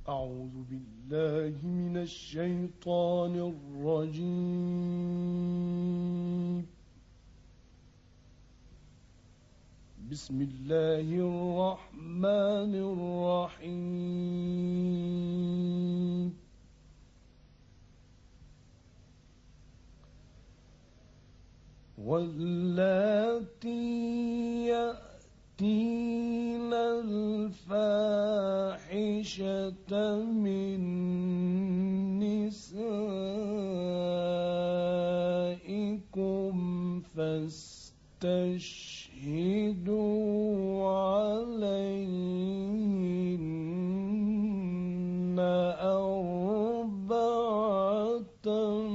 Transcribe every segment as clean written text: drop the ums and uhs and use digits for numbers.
أعوذ بالله من الشيطان الرجيم. بسم الله الرحمن الرحيم. واللاتي يأتين الفاحشة من نسائكم فاستشهدوا عليهن أربعة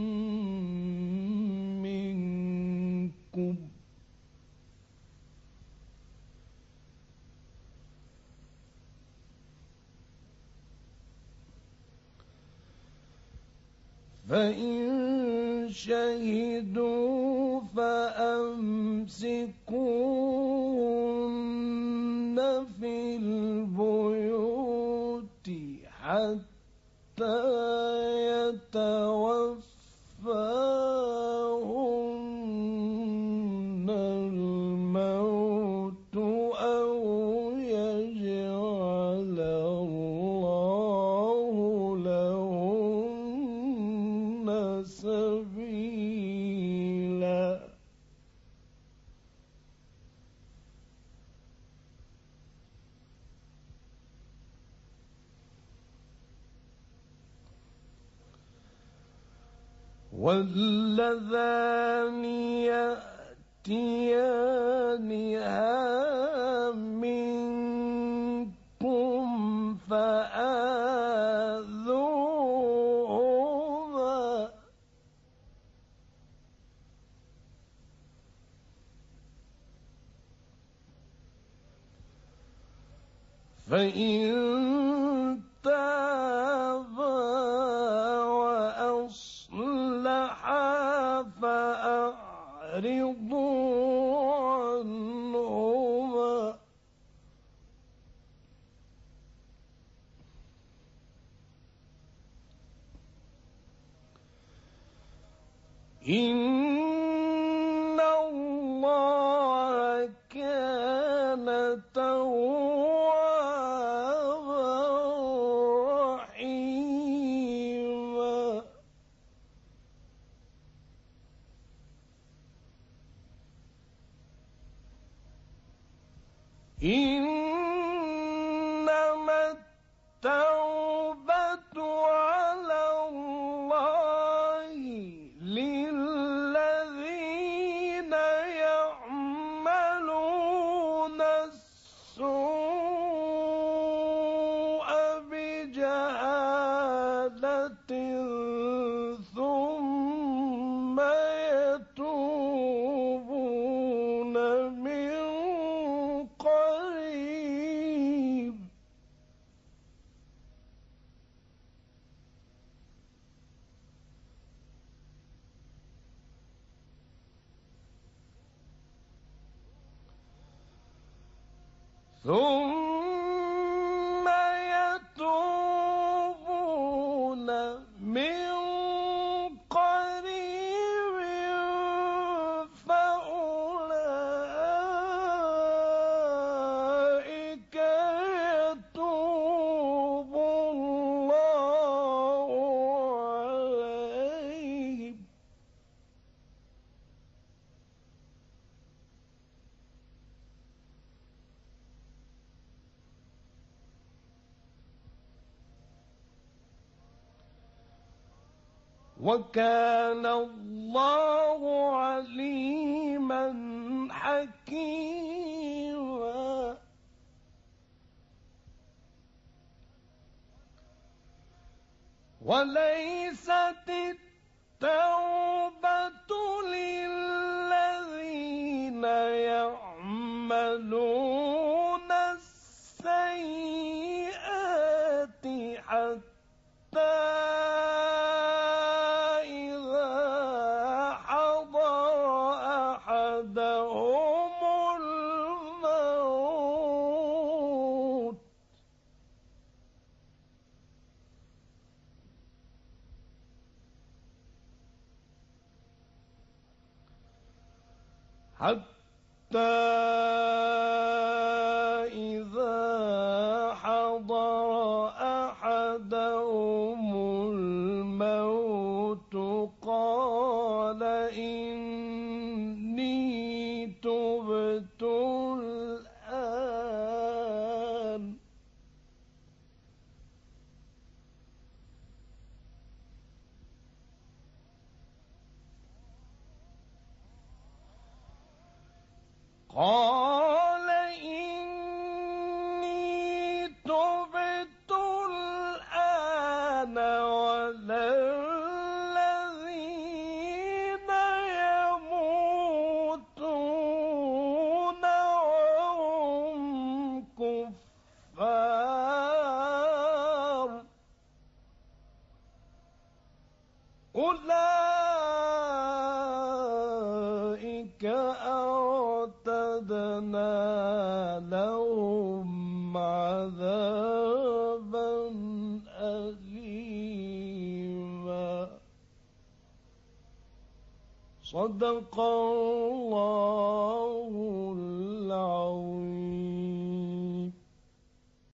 منكم، فإن شهدوا فأمسكوهن في البيوت حتى يتوفاهن الموت أو يجعل الله لهن سبيلا. واللذان يأتيانها منكم فآذوهما، فإن تابا وأصلحا فأعرضوا عنهما، إن الله كان توابا رحيما. إنما التوبة على الله للذين يعملون السوء بجهالة ثم يتوبون من قريب فأولئك يتوب الله عليهم. وكان الله عليما حكيما. وليست التوبة للذين يعملون السيئات حتى إذا حضر أحدهم الموت حتى إذا حضر أحدهم الموت قال إني تبت الآن قال إني تبت الآن ولا الذين يموتون وهم كفار أولئك أعتدنا لهم عذابا أليما صدق الله العظيم.